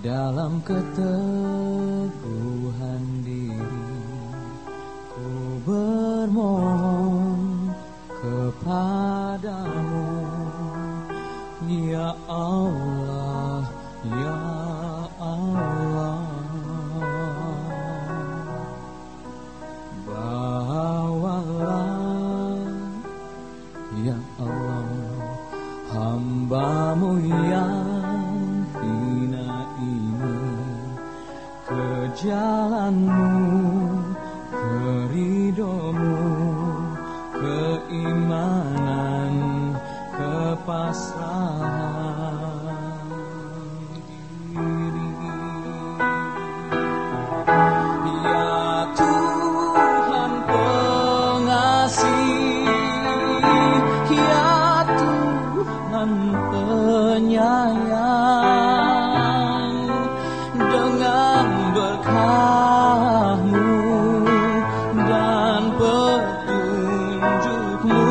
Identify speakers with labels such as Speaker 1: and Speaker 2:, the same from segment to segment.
Speaker 1: Dalam keteguhan diri ku bermohon kepadamu, ya Allah, ya Allah. Bawalah ya Allah hamba-Mu yang hina ini ke jalan-Mu, ke ridho-Mu, keimanan, kepasrahan diri. Ya Tuhan pengasih, ya Tuhan penyayang, dengan berkah-Mu dan petunjuk-Mu,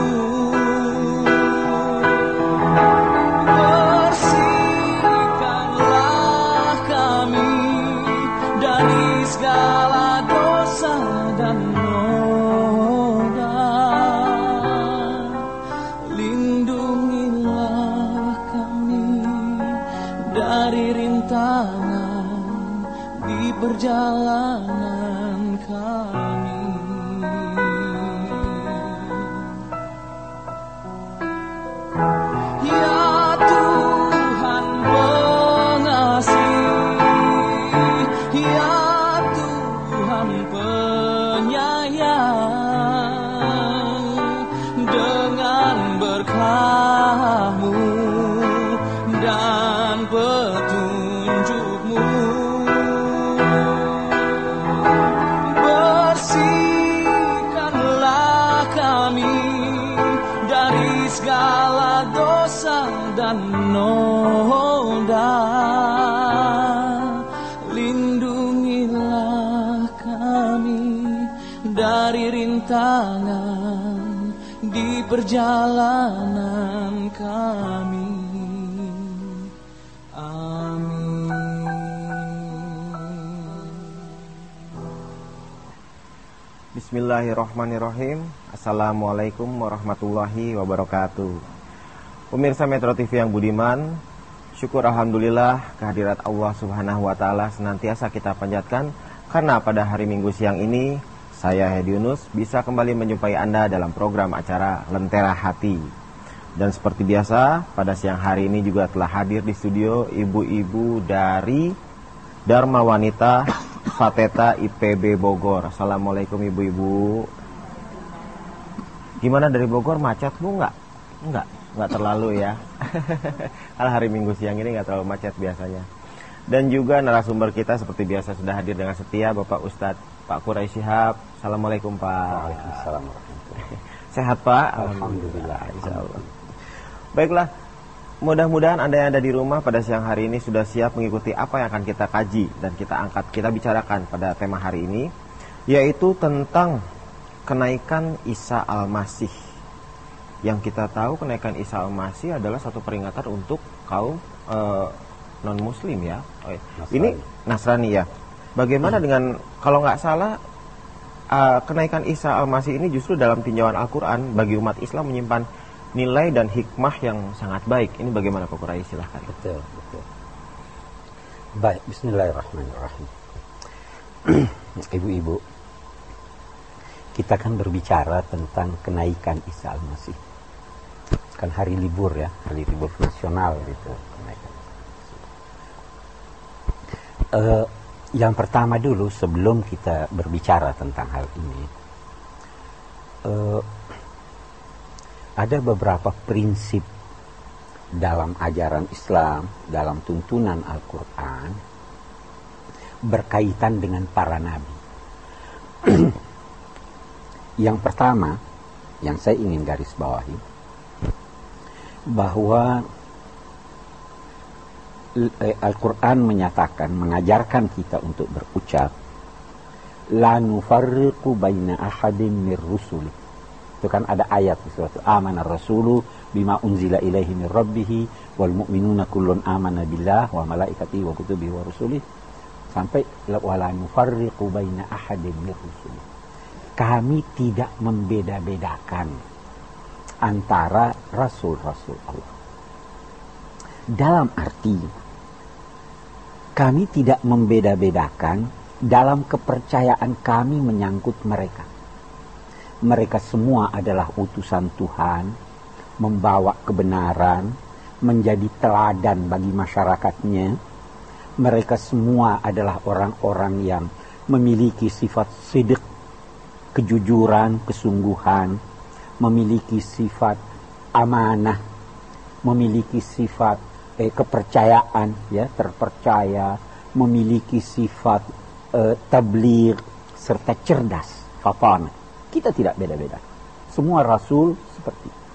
Speaker 1: bersihkanlah kami dari segala dosa dan noda. Lindungilah kami dari rintangan di perjalanan kami. Ya Tuhan pengasih, ya Tuhan penyayang, dengan berkah-Mu dan petunjuk-Mu, bersihkanlah kami dari segala dosa dan noda. Lindungilah kami dari rintangan di perjalanan kami. Amin.
Speaker 2: Bismillahirrahmanirrahim. Assalamualaikum warahmatullahi wabarakatuh. Pemirsa Metro TV yang budiman, syukur alhamdulillah kehadirat Allah Subhanahu wa taala senantiasa kita panjatkan, karena pada hari Minggu siang ini saya Hedi Yunus bisa kembali menjumpai Anda dalam program acara Lentera Hati. Dan seperti biasa, pada siang hari ini juga telah hadir di studio ibu-ibu dari Dharma Wanita Fateta IPB Bogor. Assalamualaikum ibu-ibu. Gimana dari Bogor, macet Bu? Enggak terlalu ya. Kalau hari Minggu siang ini enggak terlalu macet biasanya. Dan juga narasumber kita seperti biasa sudah hadir dengan setia, Bapak Ustadz Pak Quraish Shihab. Assalamualaikum Pak.
Speaker 3: Waalaikumsalam warahmatullahi.
Speaker 2: Sehat Pak?
Speaker 3: Alhamdulillah.
Speaker 2: Insyaallah. Baiklah, mudah-mudahan Anda yang ada di rumah pada siang hari ini sudah siap mengikuti apa yang akan kita kaji dan kita angkat, kita bicarakan pada tema hari ini, yaitu tentang kenaikan Isa Al-Masih. Yang kita tahu kenaikan Isa Al-Masih adalah satu peringatan untuk kaum non-muslim ya. Ini Nasrani ya. Bagaimana dengan, kalau nggak salah, kenaikan Isa Al-Masih ini justru dalam tinjauan Al-Quran bagi umat Islam menyimpan nilai dan hikmah yang sangat baik. Ini bagaimana Pak Quraish? Silahkan.
Speaker 3: Betul. Baik, bismillahirrahmanirrahim. Ibu-ibu, kita kan berbicara tentang kenaikan Isa Al-Masih. Kan hari libur ya, hari libur nasional gitu. Yang pertama dulu sebelum kita berbicara tentang hal ini, ada beberapa prinsip dalam ajaran Islam, dalam tuntunan Al-Quran berkaitan dengan para nabi. Yang pertama yang saya ingin garis bawahi, bahwa Al-Quran menyatakan, mengajarkan kita untuk berucap la nufarriqu baina ahadin mir rusuli, Itu kan ada ayat di surat Amana Rasulu bima unzila ilaihi min rabbih wal mu'minuna kullun amana billah wa malaikatihi wa kutubihi wa rusulihi sampai wala nufarriqu baina ahadin min rusulihi. Kami tidak membeda-bedakan antara rasul-rasul Allah. Dalam arti kami tidak membeda-bedakan dalam kepercayaan kami menyangkut mereka. Mereka semua adalah utusan Tuhan, membawa kebenaran, menjadi teladan bagi masyarakatnya. Mereka semua adalah orang-orang yang memiliki sifat sidq, kejujuran, kesungguhan, memiliki sifat amanah, memiliki sifat kepercayaan, ya, terpercaya, memiliki sifat tabligh serta cerdas, fafana. Kita tidak beda-beda. Semua rasul seperti itu.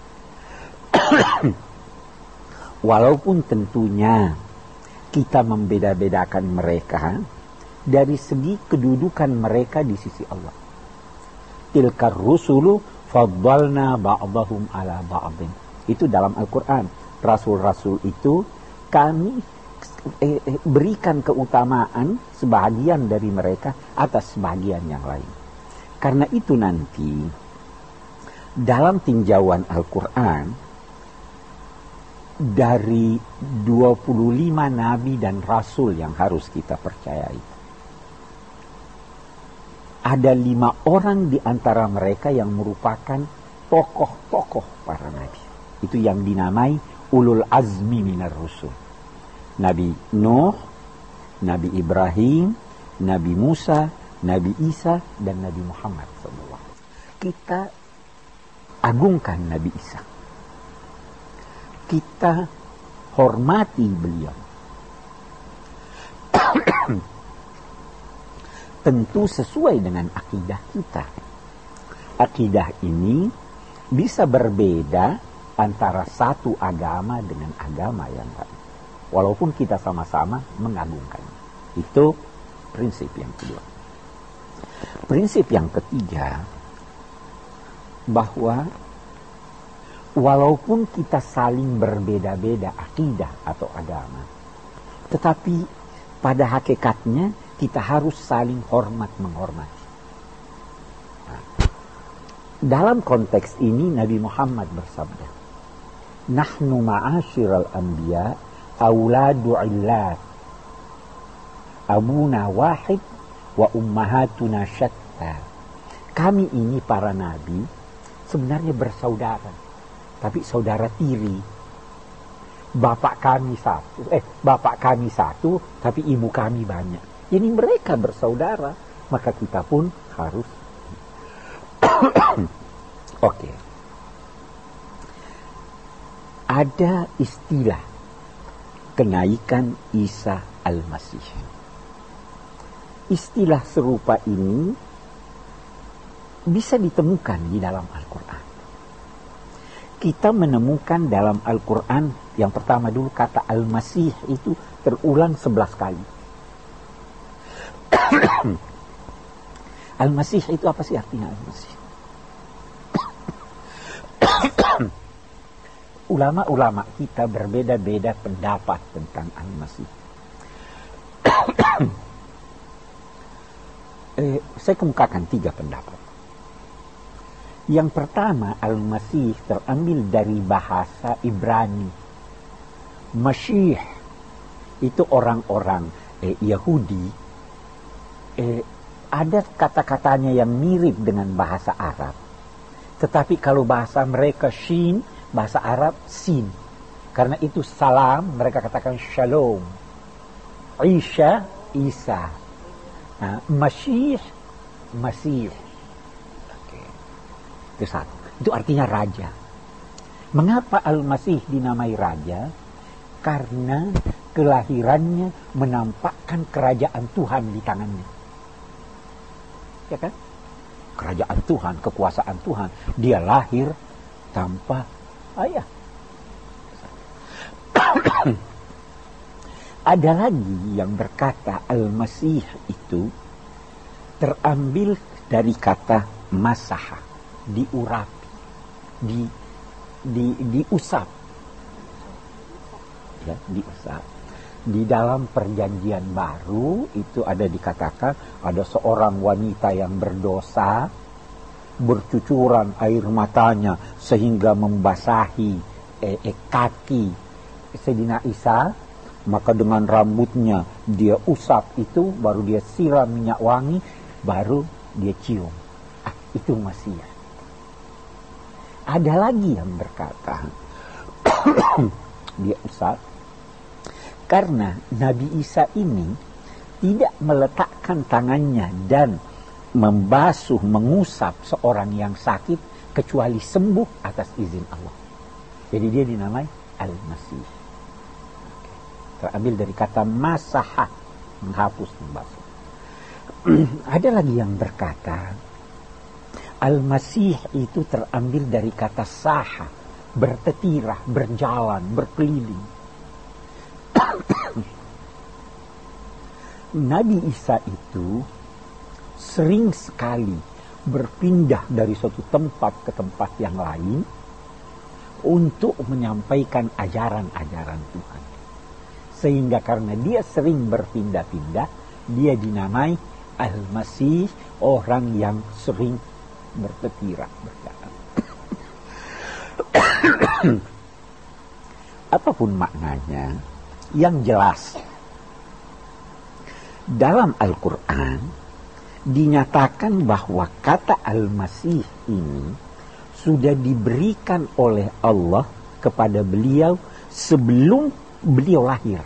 Speaker 3: Walaupun tentunya kita membeda-bedakan mereka dari segi kedudukan mereka di sisi Allah. Tilkar rusulu faddalna ba'dahum ala ba'din. Itu dalam Al-Quran. Rasul-rasul itu kami berikan keutamaan sebahagian dari mereka atas sebahagian yang lain. Karena itu nanti dalam tinjauan Al-Quran dari 25 nabi dan rasul yang harus kita percayai, ada 5 orang di antara mereka yang merupakan tokoh-tokoh para nabi. Itu yang dinamai ulul azmi minar rusul. Nabi Nuh, Nabi Ibrahim, Nabi Musa, Nabi Isa, dan Nabi Muhammad SAW. Kita agungkan Nabi Isa. Kita hormati beliau. Tentu sesuai dengan akidah kita. Akidah ini bisa berbeda antara satu agama dengan agama yang lain. Walaupun kita sama-sama mengagungkannya. Itu prinsip yang kedua. Prinsip yang ketiga, bahwa walaupun kita saling berbeda-beda akidah atau agama, tetapi pada hakikatnya kita harus saling hormat menghormati. Nah, dalam konteks ini Nabi Muhammad bersabda, "Nahnu ma'asyiral anbiya auladu illat. Abuna wahid wa ummahatuna syatta." Kami ini para nabi sebenarnya bersaudara, tapi saudara tiri. Bapak kami satu, tapi ibu kami banyak. Jadi mereka bersaudara, maka kita pun harus. Oke. Ada istilah kenaikan Isa Al-Masih. Istilah serupa ini bisa ditemukan di dalam Al-Quran. Kita menemukan dalam Al-Quran, yang pertama dulu kata Al-Masih itu terulang 11 kali. Al-Masih itu apa sih artinya Al-Masih? Ulama-ulama kita berbeda-beda pendapat tentang Al-Masih. Saya kemukakan 3 pendapat. Yang pertama, Al-Masih terambil dari bahasa Ibrani. Masih itu orang-orang Yahudi. Ada kata-katanya yang mirip dengan bahasa Arab. Tetapi kalau bahasa mereka shin, bahasa Arab sin. Karena itu salam, mereka katakan shalom. Isha, Isa. Masih. Oke. Itu satu. Itu artinya raja. Mengapa Al-Masih dinamai raja? Karena kelahirannya menampakkan kerajaan Tuhan di tangannya. Ya kan? Kerajaan Tuhan, kekuasaan Tuhan. Dia lahir tanpa ayah. Ada lagi yang berkata Al-Masih itu terambil dari kata masaha, diurapi. diusap. Ya, diusap. Di dalam perjanjian baru itu ada dikatakan ada seorang wanita yang berdosa, bercucuran air matanya sehingga membasahi kaki Sayyidina Isa, maka dengan rambutnya dia usap itu, baru dia siram minyak wangi, baru dia cium. Itu Masiah. Ada lagi yang berkata dia usap karena Nabi Isa ini tidak meletakkan tangannya dan membasuh, mengusap seorang yang sakit kecuali sembuh atas izin Allah. Jadi dia dinamai Al-Masih. Terambil dari kata masaha, menghapus, membasuh. Ada lagi yang berkata Al-Masih itu terambil dari kata saha, bertetirah, berjalan, berkeliling. Nabi Isa itu sering sekali berpindah dari suatu tempat ke tempat yang lain untuk menyampaikan ajaran-ajaran Tuhan. Sehingga karena dia sering berpindah-pindah, dia dinamai Al-Masih, orang yang sering bertetirah, berjalan. Apapun maknanya, yang jelas dalam Al-Quran dinyatakan bahwa kata Al-Masih ini sudah diberikan oleh Allah kepada beliau sebelum beliau lahir.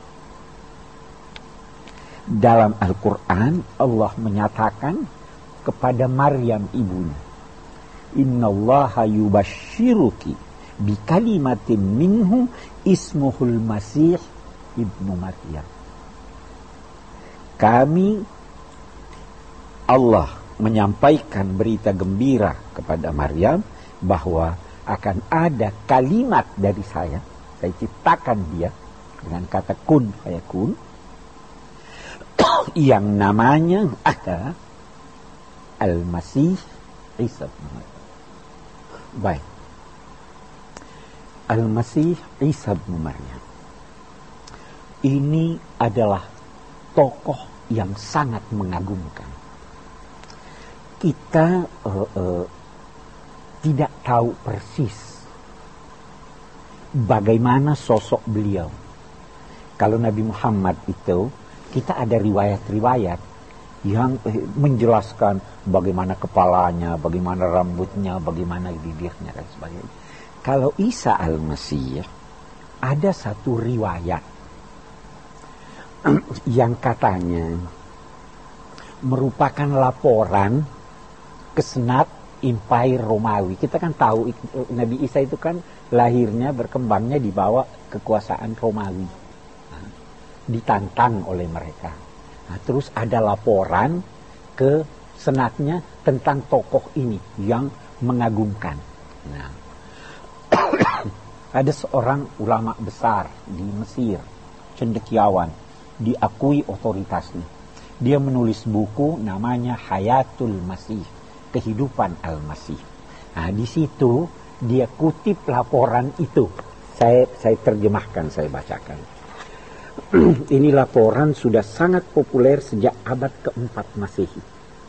Speaker 3: Dalam Al-Quran Allah menyatakan kepada Maryam ibunya, Innallaha yubashiruki bikalimatin minhu ismuhul Masih ibnu Maryam. Allah menyampaikan berita gembira kepada Maryam bahwa akan ada kalimat dari saya ciptakan dia dengan kata kun fayakun, yang namanya adalah Al-Masih Isa bin Maryam. Baik. Al-Masih Isa bin Maryam ini adalah tokoh yang sangat mengagumkan. Kita tidak tahu persis bagaimana sosok beliau. Kalau Nabi Muhammad itu, kita ada riwayat-riwayat yang menjelaskan bagaimana kepalanya, bagaimana rambutnya, bagaimana bibirnya dan sebagainya. Kalau Isa Al-Masih, ada satu riwayat yang katanya merupakan laporan ke senat Empire Romawi. Kita kan tahu Nabi Isa itu kan lahirnya, berkembangnya di bawah kekuasaan Romawi. Ditantang oleh mereka. Terus ada laporan ke senatnya tentang tokoh ini yang mengagumkan. Ada seorang ulama besar di Mesir, cendekiawan, diakui otoritasnya. Dia menulis buku namanya Hayatul Masih, Kehidupan Al-Masih. Di situ dia kutip laporan itu. Saya terjemahkan, saya bacakan. Ini laporan sudah sangat populer sejak abad ke-4 Masehi.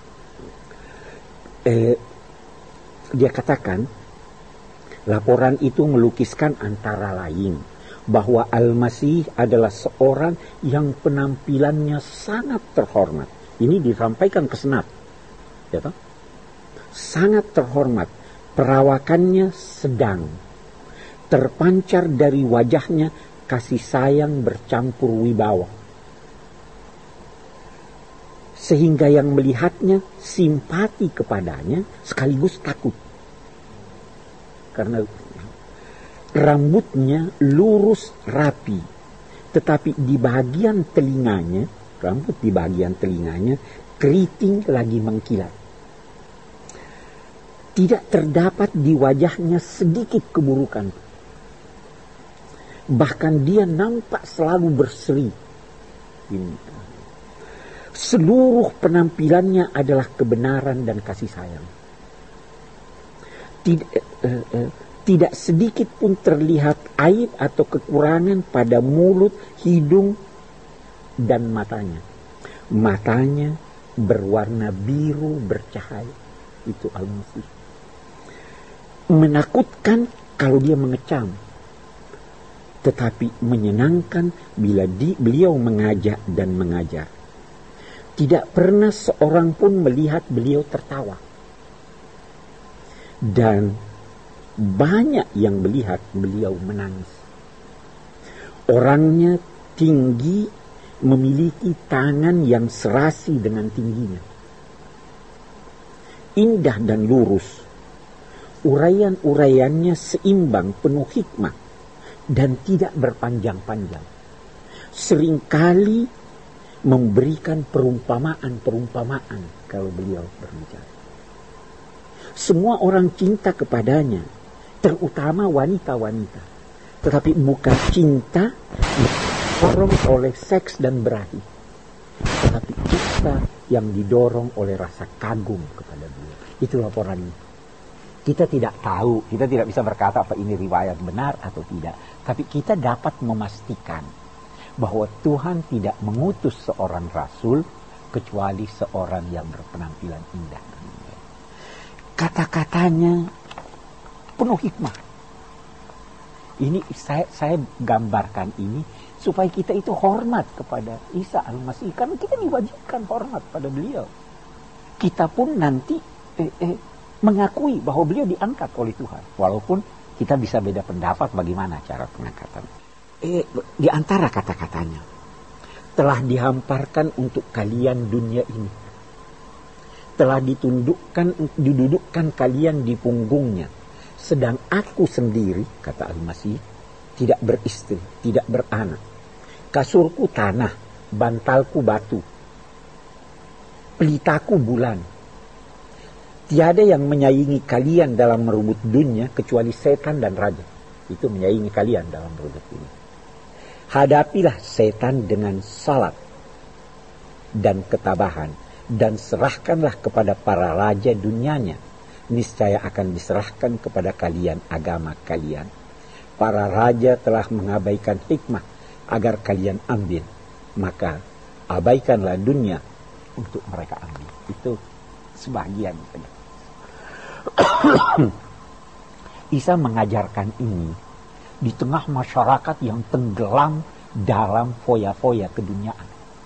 Speaker 3: Dia katakan, laporan itu melukiskan antara lain bahwa Al-Masih adalah seorang yang penampilannya sangat terhormat. Ini disampaikan ke senat. Ya toh? Sangat terhormat. Perawakannya sedang. Terpancar dari wajahnya kasih sayang bercampur wibawa. Sehingga yang melihatnya simpati kepadanya sekaligus takut. Karena rambutnya lurus rapi, tetapi di bagian telinganya, rambut di bagian telinganya keriting lagi mengkilat. Tidak terdapat di wajahnya sedikit keburukan. Bahkan dia nampak selalu berseri. Seluruh penampilannya adalah kebenaran dan kasih sayang. tidak sedikit pun terlihat aib atau kekurangan pada mulut, hidung, dan matanya. Matanya berwarna biru bercahaya. Itu Al-Masih. Menakutkan kalau dia mengecam, tetapi menyenangkan bila beliau mengajak dan mengajar. Tidak pernah seorang pun melihat beliau tertawa. Dan banyak yang melihat beliau menangis. Orangnya tinggi, memiliki tangan yang serasi dengan tingginya. Indah dan lurus. Uraian-uraiannya seimbang, penuh hikmah, dan tidak berpanjang-panjang. Seringkali memberikan perumpamaan-perumpamaan kalau beliau berbicara. Semua orang cinta kepadanya, terutama wanita-wanita. Tetapi bukan cinta didorong oleh seks dan berahi, tetapi cinta yang didorong oleh rasa kagum kepada beliau. Itu laporannya. Kita tidak tahu, kita tidak bisa berkata apa ini riwayat benar atau tidak. Tapi kita dapat memastikan bahwa Tuhan tidak mengutus seorang rasul kecuali seorang yang berpenampilan indah. Kata-katanya penuh hikmah. Ini saya gambarkan ini supaya kita itu hormat kepada Isa Al-Masih, karena kita diwajibkan hormat pada beliau. Kita pun nanti mengakui bahwa beliau diangkat oleh Tuhan, walaupun kita bisa beda pendapat bagaimana cara pengangkatan. Di antara kata-katanya, telah dihamparkan untuk kalian dunia ini, telah didudukkan kalian di punggungnya, sedang aku sendiri, kata Al-Masih, tidak beristri, tidak beranak. Kasurku tanah, bantalku batu, pelitaku bulan. Tiada yang menyaingi kalian dalam merebut dunia kecuali setan dan raja. Itu menyaingi kalian dalam merebut dunia. Hadapilah setan dengan salat dan ketabahan, dan serahkanlah kepada para raja dunianya. Niscaya akan diserahkan kepada kalian agama kalian. Para raja telah mengabaikan hikmah agar kalian ambil, maka abaikanlah dunia untuk mereka ambil. Itu sebagian. Isa mengajarkan ini di tengah masyarakat yang tenggelam dalam foya-foya keduniaan.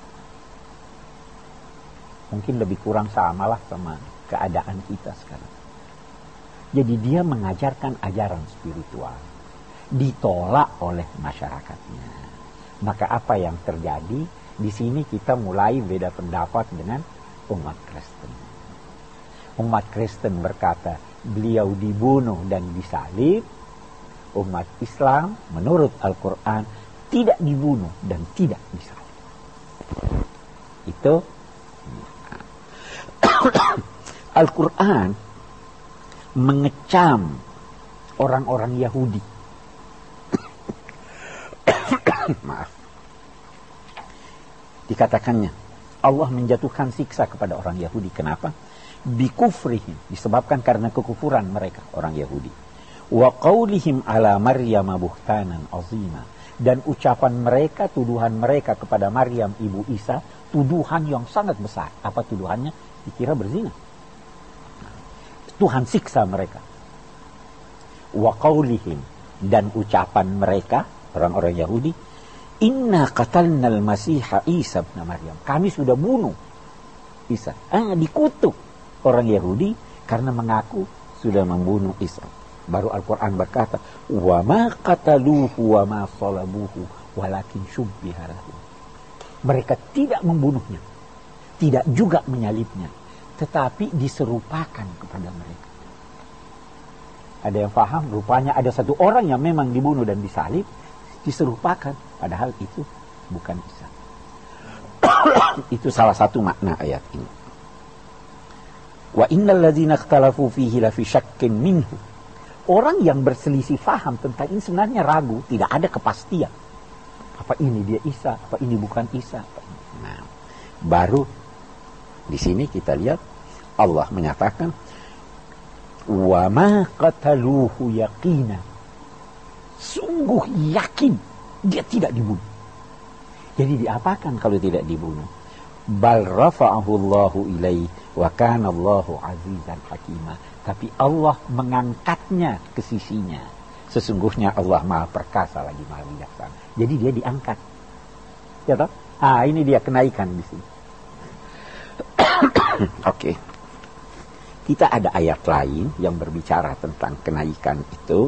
Speaker 3: Mungkin lebih kurang samalah sama keadaan kita sekarang. Jadi dia mengajarkan ajaran spiritual, ditolak oleh masyarakatnya. Maka apa yang terjadi? Di sini kita mulai beda pendapat dengan umat Kristen. Umat Kristen berkata beliau dibunuh dan disalib. Umat Islam menurut Al-Quran tidak dibunuh dan tidak disalib. Itu Al-Quran mengecam orang-orang Yahudi. Maaf. Dikatakannya Allah menjatuhkan siksa kepada orang Yahudi. Kenapa? Bikufrihim, disebabkan karena kekufuran mereka, orang Yahudi. Wa qaulihim ala Maryam buhtanan azima, dan ucapan mereka, tuduhan mereka kepada Maryam ibu Isa, tuduhan yang sangat besar. Apa tuduhannya? Dikira berzina. Tuhan siksa mereka. Wa qaulihim, dan ucapan mereka, orang-orang Yahudi, inna qatalnal masiha Isa ibn Maryam, kami sudah bunuh Isa. Dikutuk orang Yahudi karena mengaku sudah membunuh Isa. Baru Al-Quran berkata, wa ma qataluhu wa ma salabuhu walakin syubbiha lahum. Mereka tidak membunuhnya, tidak juga menyalibnya, tetapi diserupakan kepada mereka. Ada yang paham? Rupanya ada satu orang yang memang dibunuh dan disalib, diserupakan, padahal itu bukan Isa. Itu salah satu makna ayat ini. Wa innal ladzina ikhtalafu fihi la fi syakkin minhu. Orang yang berselisih faham tentang ini sebenarnya ragu, tidak ada kepastian. Apa ini dia Isa, apa ini bukan Isa. Nah, baru di sini kita lihat Allah menyatakan Wa ma qataluhu yaqina. Sungguh yakin dia tidak dibunuh. Jadi diapakan kalau tidak dibunuh? Bal rafa'ahu Allahu ilaih wa kana Allahu azizan hakima. Tapi Allah mengangkatnya ke sisinya. Sesungguhnya Allah Maha Perkasa lagi Maha Bijaksana. Jadi dia diangkat. Ya toh? Ini dia kenaikan di sini. Oke. Kita ada ayat lain yang berbicara tentang kenaikan itu.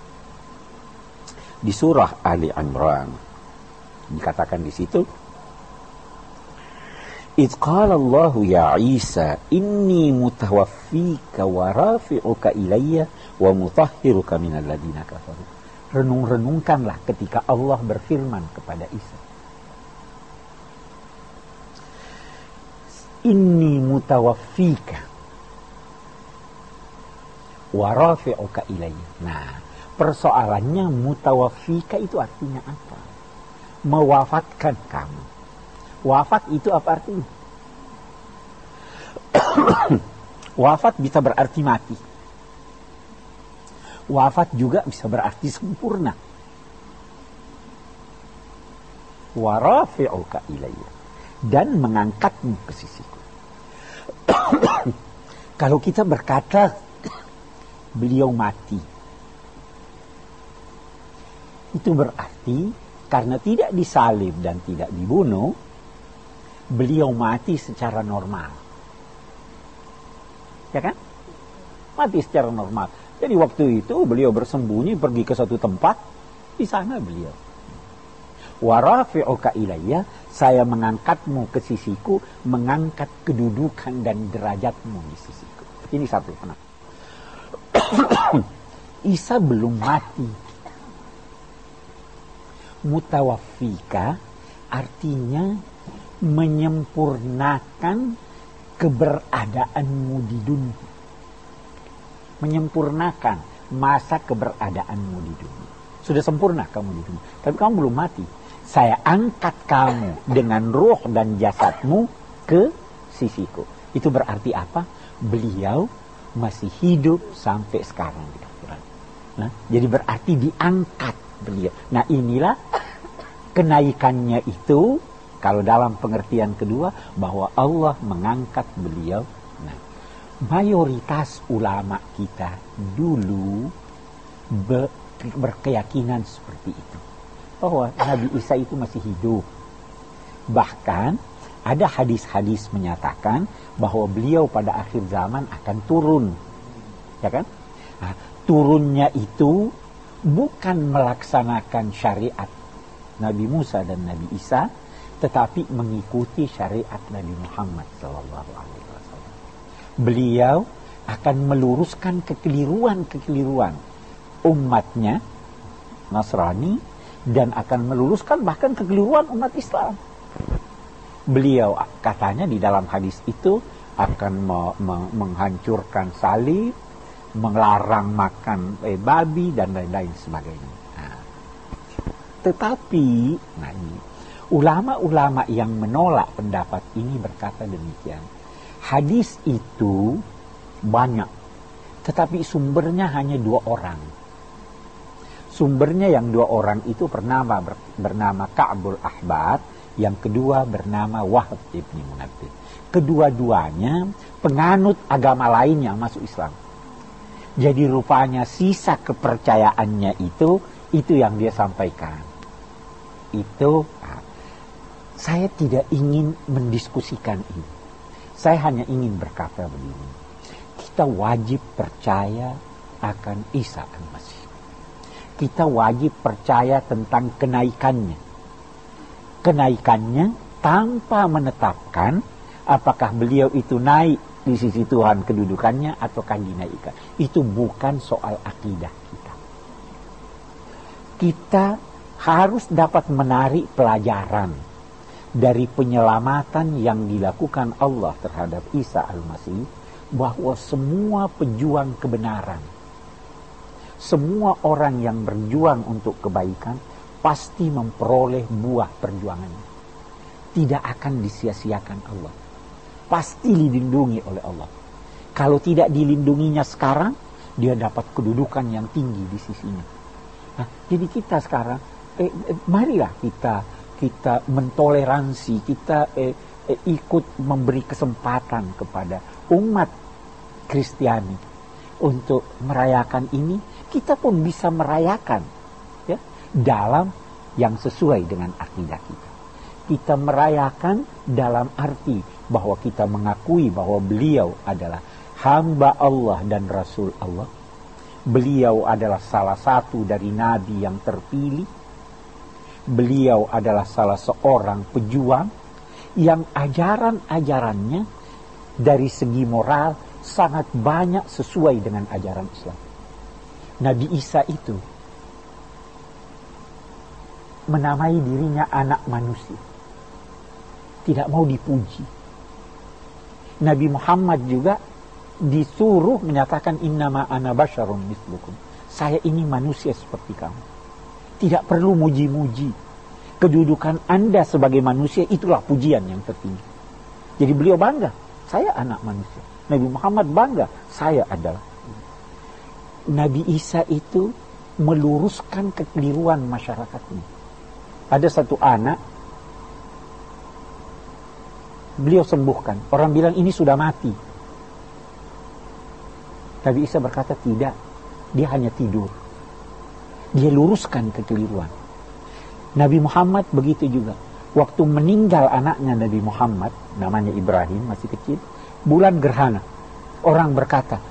Speaker 3: Di surah Ali Imran dikatakan di situ, "Idz qala Allahu ya Isa, inni mutawaffika wa rafi'uka ilayya wa mutahhiruka minal ladina kafaru." Renung-renungkanlah ketika Allah berfirman kepada Isa, "Inni mutawaffika wa rafi'uka ilayya." Nah, persoalannya mutawaffika itu artinya apa? Mewafatkan kamu. Wafat itu apa artinya? Wafat bisa berarti mati. Wafat juga bisa berarti sempurna. Wa rafi'uka ilayya, dan mengangkatmu ke sisiku. Kalau kita berkata beliau mati, itu berarti karena tidak disalib dan tidak dibunuh, beliau mati secara normal. Ya kan? Mati secara normal. Jadi waktu itu beliau bersembunyi pergi ke satu tempat, di sana beliau. Wa rafi'uka ilayya, saya mengangkatmu ke sisiku, mengangkat kedudukan dan derajatmu di sisiku. Ini satu. Isa belum mati. Mutawaffika artinya menyempurnakan keberadaanmu di dunia. Menyempurnakan masa keberadaanmu di dunia. Sudah sempurna kamu di dunia, tapi kamu belum mati. Saya angkat kamu dengan ruh dan jasadmu ke sisiku. Itu berarti apa? Beliau masih hidup sampai sekarang di akhirat. Nah, jadi berarti diangkat beliau. Nah, inilah kenaikannya itu, kalau dalam pengertian kedua, bahwa Allah mengangkat beliau. Nah, mayoritas ulama kita dulu berkeyakinan seperti itu, bahwa Nabi Isa itu masih hidup. Bahkan ada hadis-hadis menyatakan bahwa beliau pada akhir zaman akan turun. Ya kan? Nah, turunnya itu bukan melaksanakan syariat Nabi Musa dan Nabi Isa, tetapi mengikuti syariat Nabi Muhammad SAW. Beliau akan meluruskan kekeliruan-kekeliruan umatnya Nasrani, dan akan meluruskan bahkan kekeliruan umat Islam. Beliau katanya di dalam hadis itu akan menghancurkan salib, melarang makan babi dan lain-lain sebagainya. Nah, tetapi ulama-ulama yang menolak pendapat ini berkata demikian. Hadis itu banyak, tetapi sumbernya hanya 2 orang. Sumbernya yang 2 orang itu bernama Ka'bul Ahbar, yang kedua bernama Wahab ibn Munabbih. Kedua-duanya penganut agama lain yang masuk Islam. Jadi rupanya sisa kepercayaannya itu yang dia sampaikan. Saya tidak ingin mendiskusikan ini. Saya hanya ingin berkata begini. Kita wajib percaya akan Isa Al-Masih. Kita wajib percaya tentang kenaikannya. Kenaikannya tanpa menetapkan apakah beliau itu naik di sisi Tuhan kedudukannya ataukah dinaikkan. Itu bukan soal akidah kita. Kita harus dapat menarik pelajaran dari penyelamatan yang dilakukan Allah terhadap Isa Al-Masih, bahwa semua pejuang kebenaran, semua orang yang berjuang untuk kebaikan pasti memperoleh buah perjuangannya. Tidak akan disia-siakan Allah. Pasti dilindungi oleh Allah. Kalau tidak dilindunginya sekarang, dia dapat kedudukan yang tinggi di sisinya. Nah, jadi kita sekarang, marilah kita mentoleransi, kita ikut memberi kesempatan kepada umat Kristiani untuk merayakan ini. Kita pun bisa merayakan, ya, dalam yang sesuai dengan akidah kita. Kita merayakan dalam arti bahwa kita mengakui bahwa beliau adalah hamba Allah dan Rasul Allah. Beliau adalah salah satu dari nabi yang terpilih. Beliau adalah salah seorang pejuang yang ajaran-ajarannya dari segi moral sangat banyak sesuai dengan ajaran Islam. Nabi Isa itu menamai dirinya anak manusia, tidak mau dipuji. Nabi Muhammad juga disuruh menyatakan innama ana basyarun mislukum, saya ini manusia seperti kamu, tidak perlu muji-muji. Kedudukan Anda sebagai manusia itulah pujian yang tertinggi. Jadi beliau bangga, saya anak manusia. Nabi Muhammad bangga, saya adalah. Nabi Isa itu meluruskan kekeliruan masyarakatnya. Ada satu anak, beliau sembuhkan. Orang bilang ini sudah mati. Nabi Isa berkata tidak, dia hanya tidur. Dia luruskan kekeliruan. Nabi Muhammad begitu juga. Waktu meninggal anaknya Nabi Muhammad, namanya Ibrahim, masih kecil, bulan gerhana. Orang berkata,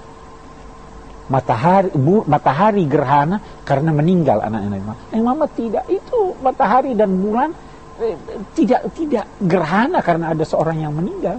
Speaker 3: matahari gerhana karena meninggal anaknya Nabi Muhammad. Nabi Muhammad tidak, itu matahari dan bulan tidak gerhana karena ada seorang yang meninggal.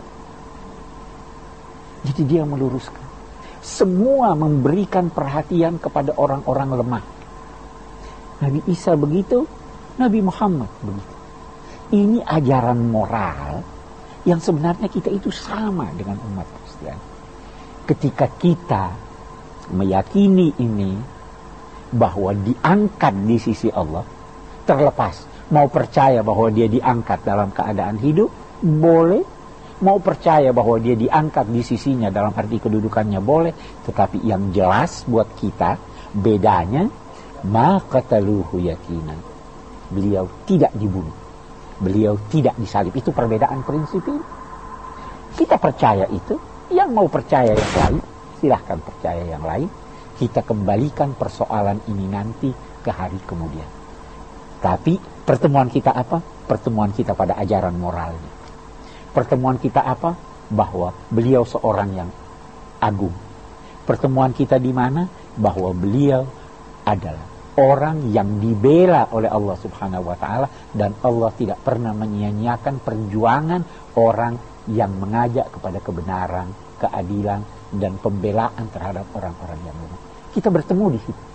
Speaker 3: Jadi dia meluruskan. Semua memberikan perhatian kepada orang-orang lemah. Nabi Isa begitu, Nabi Muhammad begitu. Ini ajaran moral yang sebenarnya kita itu sama dengan umat Kristen. Ketika kita meyakini ini, bahwa diangkat di sisi Allah, terlepas mau percaya bahwa dia diangkat dalam keadaan hidup, boleh. Mau percaya bahwa dia diangkat di sisinya dalam arti kedudukannya, boleh. Tetapi yang jelas buat kita, bedanya, ma qataluhu yakinan, beliau tidak dibunuh, beliau tidak disalib. Itu perbedaan prinsip ini. Kita percaya itu. Yang mau percaya yang lain, silahkan percaya yang lain. Kita kembalikan persoalan ini nanti ke hari kemudian. Tapi pertemuan kita apa? Pertemuan kita pada ajaran moralnya. Pertemuan kita apa? Bahwa beliau seorang yang agung. Pertemuan kita di mana? Bahwa beliau adalah orang yang dibela oleh Allah Subhanahu wa ta'ala, dan Allah tidak pernah menyia-nyiakan perjuangan orang yang mengajak kepada kebenaran, keadilan, dan pembelaan terhadap orang-orang yang lemah. Kita bertemu di situ.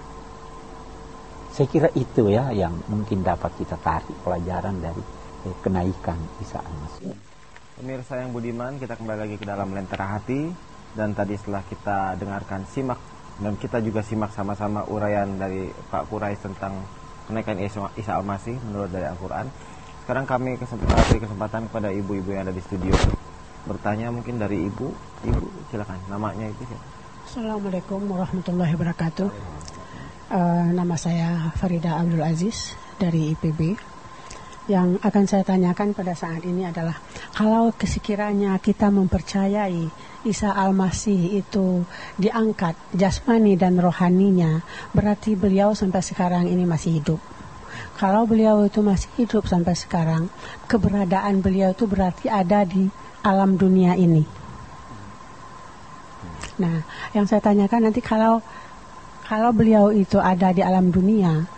Speaker 3: Saya kira itu ya yang mungkin dapat kita tarik pelajaran dari kenaikan Isa Al-Masih.
Speaker 2: Pemirsa yang budiman, kita kembali lagi ke dalam Lentera Hati. Dan tadi setelah kita dengarkan, simak, dan kita juga simak sama-sama uraian dari Pak Quraisy tentang kenaikan Isa Al-Masih menurut dari Al-Quran. Sekarang kami beri kesempatan kepada ibu-ibu yang ada di studio bertanya. Mungkin dari ibu silakan, namanya itu siapa?
Speaker 4: Assalamualaikum warahmatullahi wabarakatuh. Nama saya Farida Abdul Aziz dari IPB. Yang akan saya tanyakan pada saat ini adalah, kalau sekiranya kita mempercayai Isa Al-Masih itu diangkat jasmani dan rohaninya, berarti beliau sampai sekarang ini masih hidup. Kalau beliau itu masih hidup sampai sekarang, keberadaan beliau itu berarti ada di alam dunia ini. Nah, yang saya tanyakan nanti, kalau beliau itu ada di alam dunia,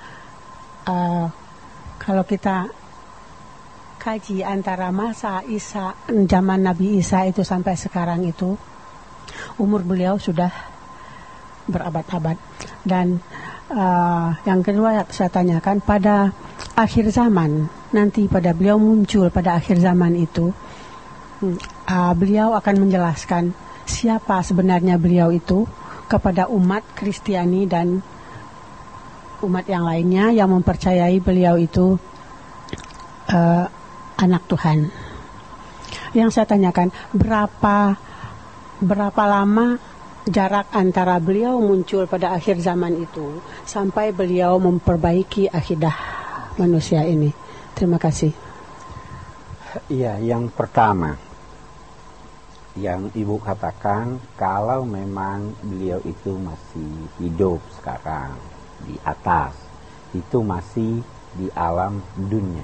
Speaker 4: kalau kita kaji antara masa Isa, zaman Nabi Isa itu sampai sekarang itu, umur beliau sudah berabad-abad. Dan yang kedua saya tanyakan, pada akhir zaman nanti, pada beliau muncul pada akhir zaman itu, beliau akan menjelaskan siapa sebenarnya beliau itu kepada umat Kristiani dan umat yang lainnya yang mempercayai beliau itu anak Tuhan. Yang saya tanyakan, berapa lama jarak antara beliau muncul pada akhir zaman itu sampai beliau memperbaiki akidah manusia ini? Terima kasih.
Speaker 3: Iya, yang pertama yang Ibu katakan, kalau memang beliau itu masih hidup sekarang di atas, itu masih di alam dunia.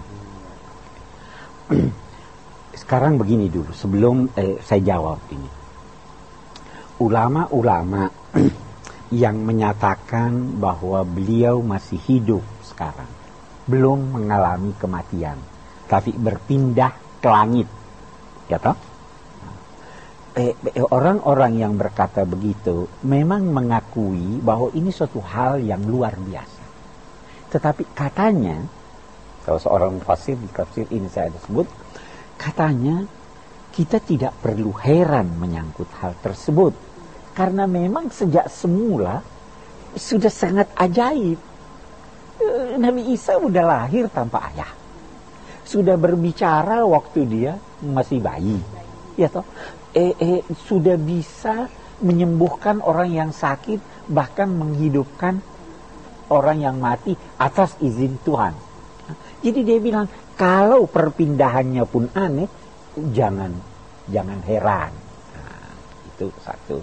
Speaker 3: Sekarang begini dulu, sebelum saya jawab ini. Ulama-ulama yang menyatakan bahwa beliau masih hidup sekarang, belum mengalami kematian, tapi berpindah ke langit, ya toh? Orang-orang yang berkata begitu memang mengakui bahwa ini suatu hal yang luar biasa. Tetapi katanya, kalau seorang mufassir di tafsir ini saya sebut, katanya kita tidak perlu heran menyangkut hal tersebut, karena memang sejak semula sudah sangat ajaib. Nabi Isa sudah lahir tanpa ayah, sudah berbicara waktu dia masih bayi, ya toh. Sudah bisa menyembuhkan orang yang sakit, bahkan menghidupkan orang yang mati atas izin Tuhan. Jadi dia bilang, kalau perpindahannya pun aneh, jangan heran. Nah, itu satu.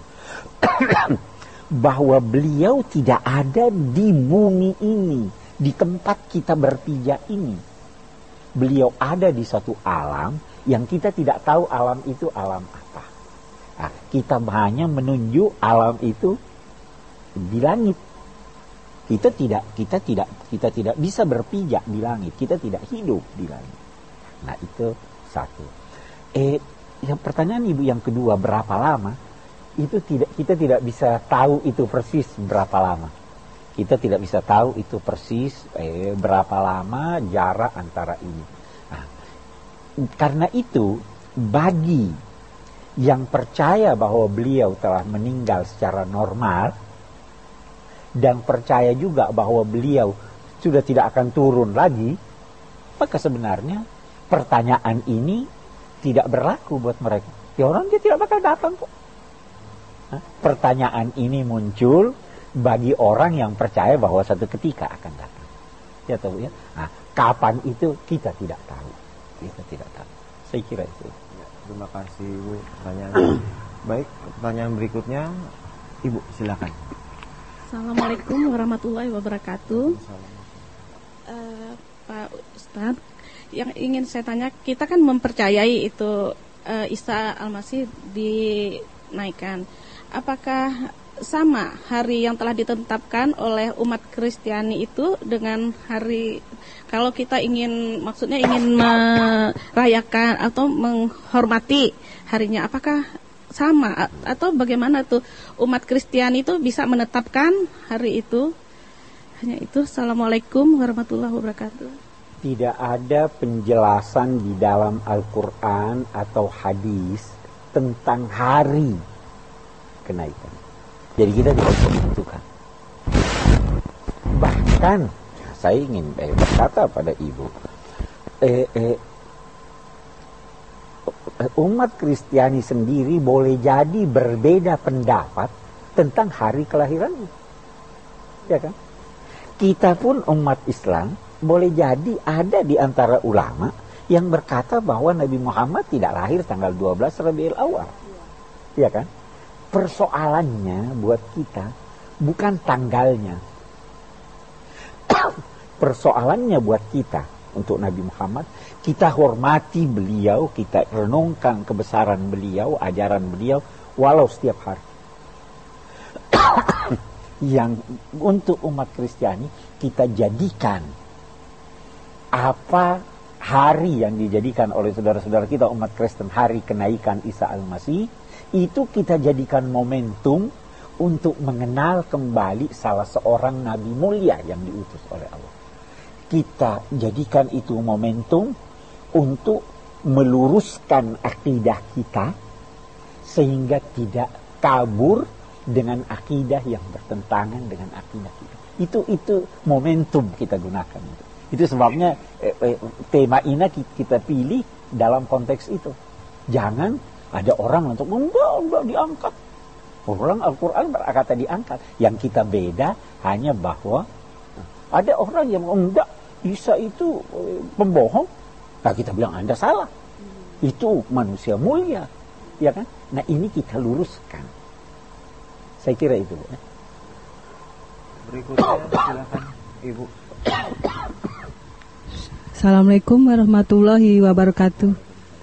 Speaker 3: Bahwa beliau tidak ada di bumi ini, di tempat kita berpijak ini. Beliau ada di satu alam yang kita tidak tahu alam itu alam apa. Nah, kita hanya menunjuk alam itu di langit. Kita tidak bisa berpijak di langit. Kita tidak hidup di langit. Nah, itu satu. Yang pertanyaan Ibu yang kedua, berapa lama? Itu kita tidak bisa tahu itu persis berapa lama. Kita tidak bisa tahu itu persis berapa lama jarak antara ini. Nah, karena itu bagi yang percaya bahwa beliau telah meninggal secara normal dan percaya juga bahwa beliau sudah tidak akan turun lagi, maka sebenarnya pertanyaan ini tidak berlaku buat mereka. Ya, orang dia tidak bakal datang kok. Nah, pertanyaan ini muncul bagi orang yang percaya bahwa satu ketika akan datang. Ya tahu ya. Nah, kapan itu kita tidak tahu. Kita tidak tahu. Saya kira itu.
Speaker 2: Ya, terima kasih Ibu pertanyaan. Baik, pertanyaan berikutnya Ibu silakan.
Speaker 5: Assalamualaikum warahmatullahi wabarakatuh. Pak Ustadz, yang ingin saya tanya, kita kan mempercayai itu Isa Al-Masih dinaikkan. Apakah sama hari yang telah ditetapkan oleh umat Kristiani itu dengan hari, kalau kita maksudnya ingin merayakan atau menghormati harinya, apakah sama atau bagaimana tuh umat Kristiani itu bisa menetapkan hari itu? Hanya itu. Assalamualaikum warahmatullahi wabarakatuh.
Speaker 3: Tidak ada penjelasan di dalam Al-Quran atau hadis tentang hari kenaikan. Jadi kita tidak bisa menentukan. Bahkan saya ingin berkata pada Ibu, umat Kristiani sendiri boleh jadi berbeda pendapat tentang hari kelahirannya, ya kan? Kita pun umat Islam boleh jadi ada di antara ulama yang berkata bahwa Nabi Muhammad tidak lahir tanggal 12 Rabiul Awal, ya kan? Persoalannya buat kita bukan tanggalnya. Persoalannya buat kita, untuk Nabi Muhammad, kita hormati beliau, kita renungkan kebesaran beliau, ajaran beliau, walau setiap hari. Yang untuk umat Kristiani, kita jadikan apa hari yang dijadikan oleh saudara-saudara kita umat Kristen, hari kenaikan Isa Al-Masih, itu kita jadikan momentum untuk mengenal kembali salah seorang nabi mulia yang diutus oleh Allah. Kita jadikan itu momentum untuk meluruskan akidah kita sehingga tidak kabur dengan akidah yang bertentangan dengan akidah kita. Itu momentum kita gunakan. Itu sebabnya tema ini kita pilih dalam konteks itu. Jangan ada orang untuk enggak diangkat. Orang Al-Quran kata diangkat. Yang kita beda hanya bahwa ada orang yang enggak, Isa itu pembohong. Nah kita bilang Anda salah. Itu manusia mulia, ya kan? Nah ini kita luruskan. Saya kira itu.
Speaker 2: Berikutnya silakan Ibu.
Speaker 6: Assalamualaikum warahmatullahi wabarakatuh.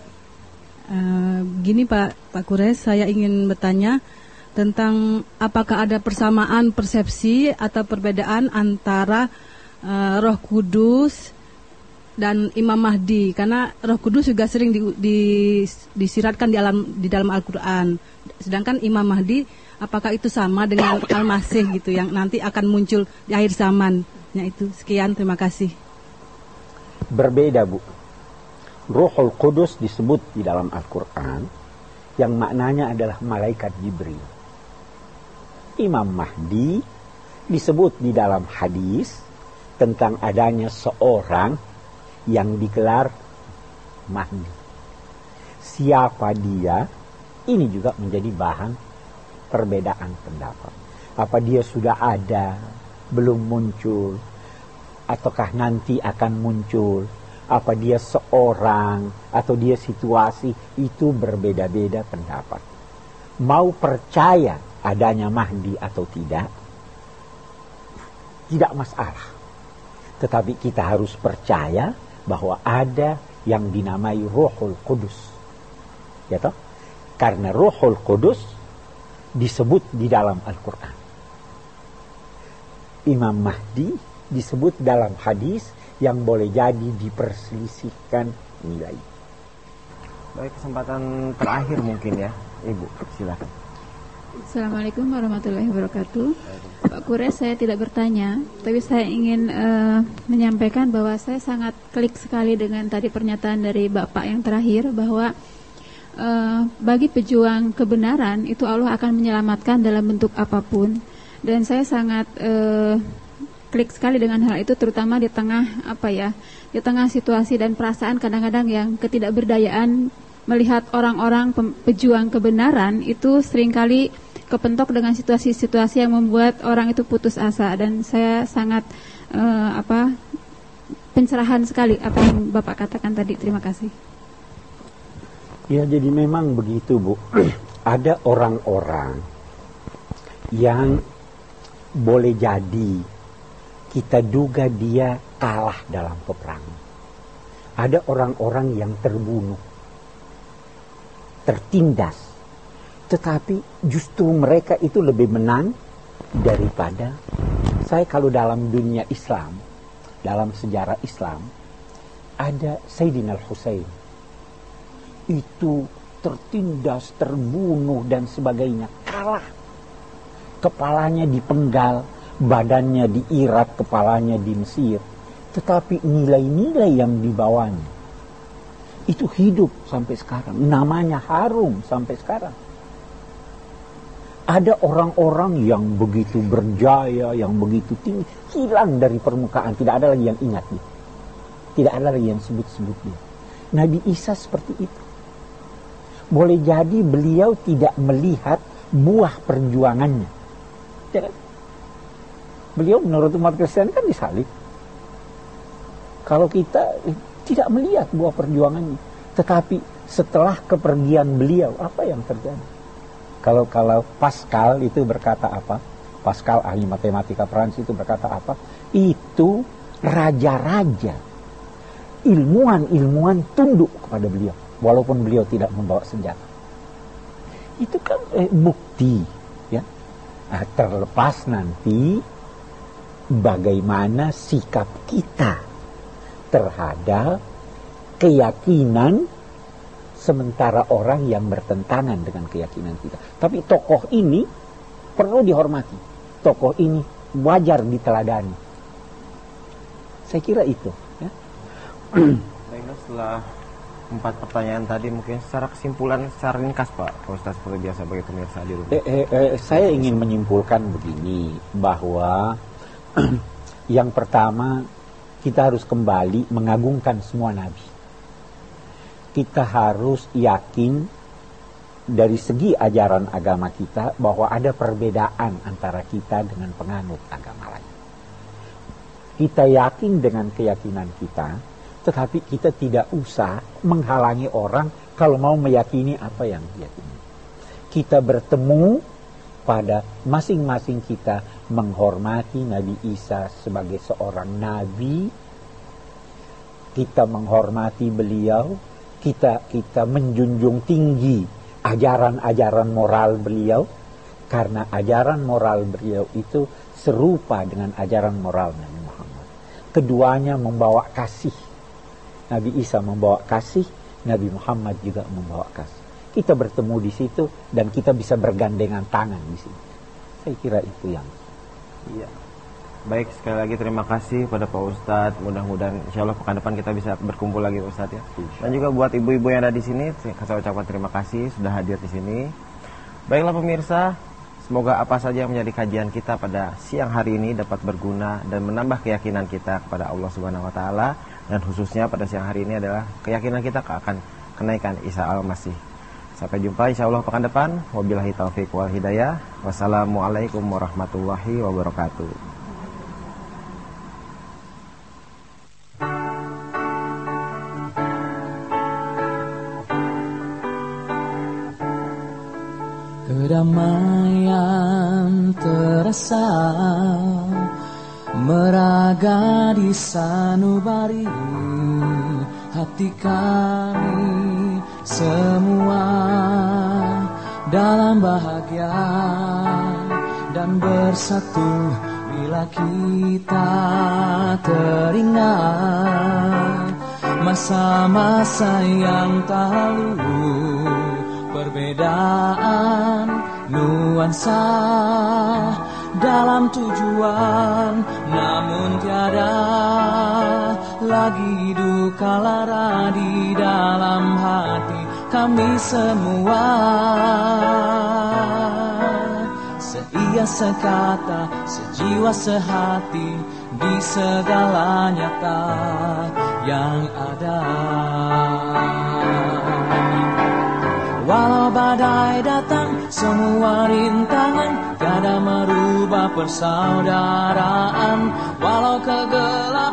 Speaker 6: Gini Pak Kures, saya ingin bertanya tentang apakah ada persamaan persepsi atau perbedaan antara Roh Kudus dan Imam Mahdi, karena Roh Kudus juga sering disiratkan di dalam Al-Quran. Sedangkan Imam Mahdi, apakah itu sama dengan Al-Masih gitu yang nanti akan muncul di akhir zaman? Ya itu, sekian, terima kasih.
Speaker 3: Berbeda, Bu. Ruhul Kudus disebut di dalam Al-Quran yang maknanya adalah malaikat Jibril. Imam Mahdi disebut di dalam hadis tentang adanya seorang yang digelar Mahdi. Siapa dia? Ini juga menjadi bahan perbedaan pendapat. Apa dia sudah ada, belum muncul, ataukah nanti akan muncul? Apa dia seorang atau dia situasi? Itu berbeda-beda pendapat. Mau percaya adanya Mahdi atau tidak masalah. Tetapi kita harus percaya bahwa ada yang dinamai Ruhul Kudus. Ya toh? Karena Ruhul Kudus disebut di dalam Al-Quran. Imam Mahdi disebut dalam hadis yang boleh jadi diperselisihkan nilai.
Speaker 2: Baik, kesempatan terakhir mungkin ya, Ibu, silakan.
Speaker 7: Assalamualaikum warahmatullahi wabarakatuh. Pak Kures, saya tidak bertanya, tapi saya ingin menyampaikan bahwa saya sangat klik sekali dengan tadi pernyataan dari Bapak yang terakhir bahwa bagi pejuang kebenaran itu Allah akan menyelamatkan dalam bentuk apapun. Dan saya sangat klik sekali dengan hal itu, terutama di tengah di tengah situasi dan perasaan kadang-kadang yang ketidakberdayaan melihat orang-orang pejuang kebenaran itu seringkali kepentok dengan situasi-situasi yang membuat orang itu putus asa. Dan saya sangat pencerahan sekali apa yang Bapak katakan tadi. Terima kasih.
Speaker 3: Ya, jadi memang begitu, Bu. Ada orang-orang yang boleh jadi kita duga dia kalah dalam peperangan. Ada orang-orang yang terbunuh, tertindas, tetapi justru mereka itu lebih menang daripada saya. Kalau dalam dunia Islam, dalam sejarah Islam, ada Sayyidina Al-Husain. Itu tertindas, terbunuh dan sebagainya, kalah. Kepalanya dipenggal, badannya diirat, kepalanya di Mesir. Tetapi nilai-nilai yang dibawanya itu hidup sampai sekarang. Namanya harum sampai sekarang. Ada orang-orang yang begitu berjaya, yang begitu tinggi, hilang dari permukaan. Tidak ada lagi yang ingat dia. Tidak ada lagi yang sebut-sebut dia. Nabi Isa seperti itu. Boleh jadi beliau tidak melihat buah perjuangannya. Jangan. Beliau menurut umat Kristen kan disalib. Kalau kita tidak melihat buah perjuangannya. Tetapi setelah kepergian beliau, apa yang terjadi? Kalau Pascal itu berkata apa? Pascal, ahli matematika Prancis, itu berkata apa? Itu raja-raja, ilmuwan-ilmuwan tunduk kepada beliau. Walaupun beliau tidak membawa senjata. Itu kan bukti. Ya. Nah, terlepas nanti bagaimana sikap kita terhadap keyakinan sementara orang yang bertentangan dengan keyakinan kita. Tapi tokoh ini perlu dihormati. Tokoh ini wajar diteladani. Saya kira itu. Ya.
Speaker 2: Baiklah, setelah 4 pertanyaan tadi, mungkin secara kesimpulan, secara ringkas Pak Ustaz, seperti biasa bagi pemirsa di rumah.
Speaker 3: Saya ingin menyimpulkan begini, bahwa yang pertama, kita harus kembali mengagungkan semua nabi. Kita harus yakin dari segi ajaran agama kita bahwa ada perbedaan antara kita dengan penganut agama lain. Kita yakin dengan keyakinan kita, tetapi kita tidak usah menghalangi orang kalau mau meyakini apa yang diyakini. Kita bertemu pada masing-masing kita menghormati Nabi Isa sebagai seorang nabi. Kita menghormati beliau, kita menjunjung tinggi ajaran-ajaran moral beliau, karena ajaran moral beliau itu serupa dengan ajaran moral Nabi Muhammad. Keduanya membawa kasih. Nabi Isa membawa kasih, Nabi Muhammad juga membawa kasih. Kita bertemu di situ dan kita bisa bergandengan tangan di situ. Saya kira itu yang.
Speaker 2: Iya. Baik, sekali lagi terima kasih pada Pak Ustadz. Mudah-mudahan insya Allah pekan depan kita bisa berkumpul lagi Pak Ustadz ya. Dan juga buat ibu-ibu yang ada di sini, saya ucapkan terima kasih sudah hadir di sini. Baiklah pemirsa, semoga apa saja yang menjadi kajian kita pada siang hari ini dapat berguna dan menambah keyakinan kita kepada Allah Subhanahu wa taala, dan khususnya pada siang hari ini adalah keyakinan kita akan kenaikan Isa Al-Masih. Sampai jumpa insya Allah pekan depan. Wabillahi taufiq wal hidayah. Wassalamualaikum warahmatullahi wabarakatuh.
Speaker 1: Kedamaian terasa meraga di sanubari hati kami semua dalam bahagia dan bersatu bila kita teringat masa-masa yang tak lalu. Perbedaan nuansa dalam tujuan, namun tiada lagi duka lara di dalam hati kami semua. Seia sekata, sejiwa sehati di segala nyata yang ada. Walau badai datang, semua rintangan tiada merubah persaudaraan. Walau kegelapan